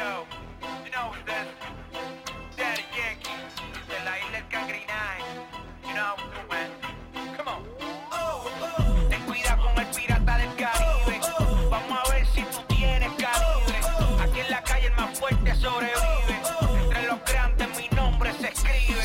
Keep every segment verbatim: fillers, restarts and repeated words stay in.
yo, you know this, Daddy Yankee, de la isla del Cangrinay, you know, man, come on. Oh, oh. Ten cuidado con el pirata del Caribe, vamos a ver si tú tienes calibre. Aquí en la calle el más fuerte sobrevive, entre los grandes mi nombre se escribe.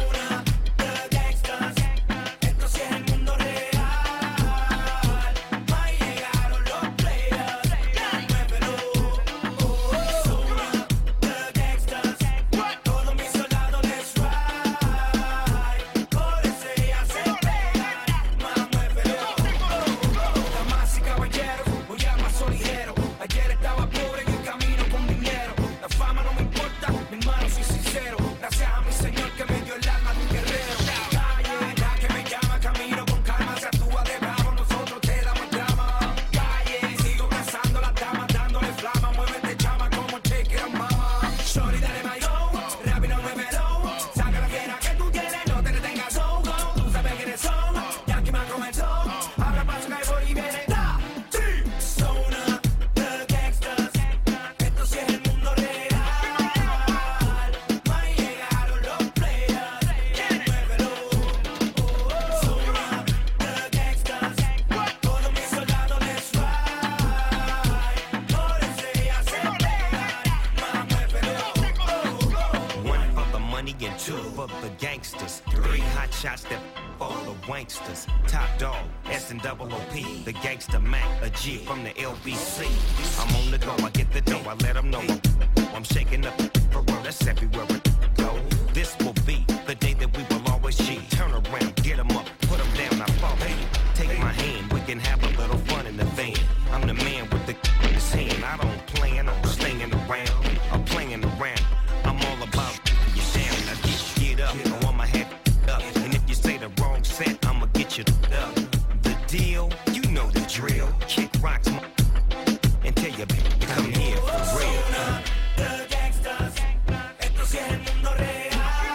The gangster Mac, a G from the L B C. I'm on the go, I get the dough, I let them know I'm shaking up the world, that's everywhere I go. This will be the day that we will always G. Turn around, get them up, put them down, I fall. Hey, take my hand, we can have a little fun in the van. I'm the man with the in his hand. I don't plan on slinging around, I'm playing around. I'm all about you down, now get, get up, or I'ma have up. And if you say the wrong set, I'ma get you up. The deal, you know the drill. Kick rocks until you come here for real. The gangsters, esto sí es el mundo real.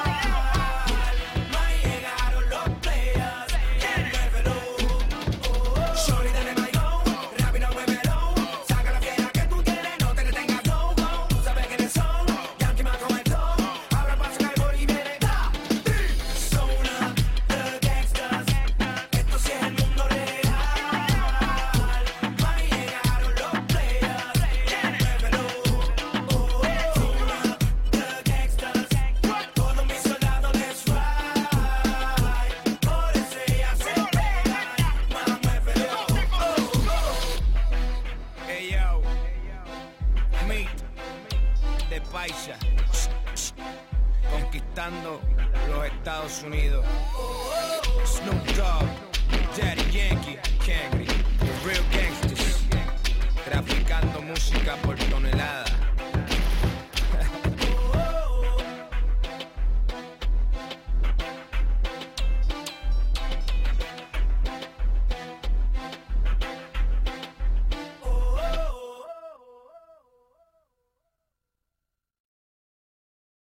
Más llegaron los players. Muévelo, shorty dale maigón, rápido muévelo. Saca la fiera que tú tienes, no te detengas, go, go. Tú sabes quiénes son, Yankee más comentó. Ahora paso que hay por y viene, da, di. Zona, the gangsters, esto sí es el mundo real. Paisa, conquistando los Estados Unidos. Snoop Dogg, Daddy Yankee, Cangri, the real gangsters, traficando música por tonelada.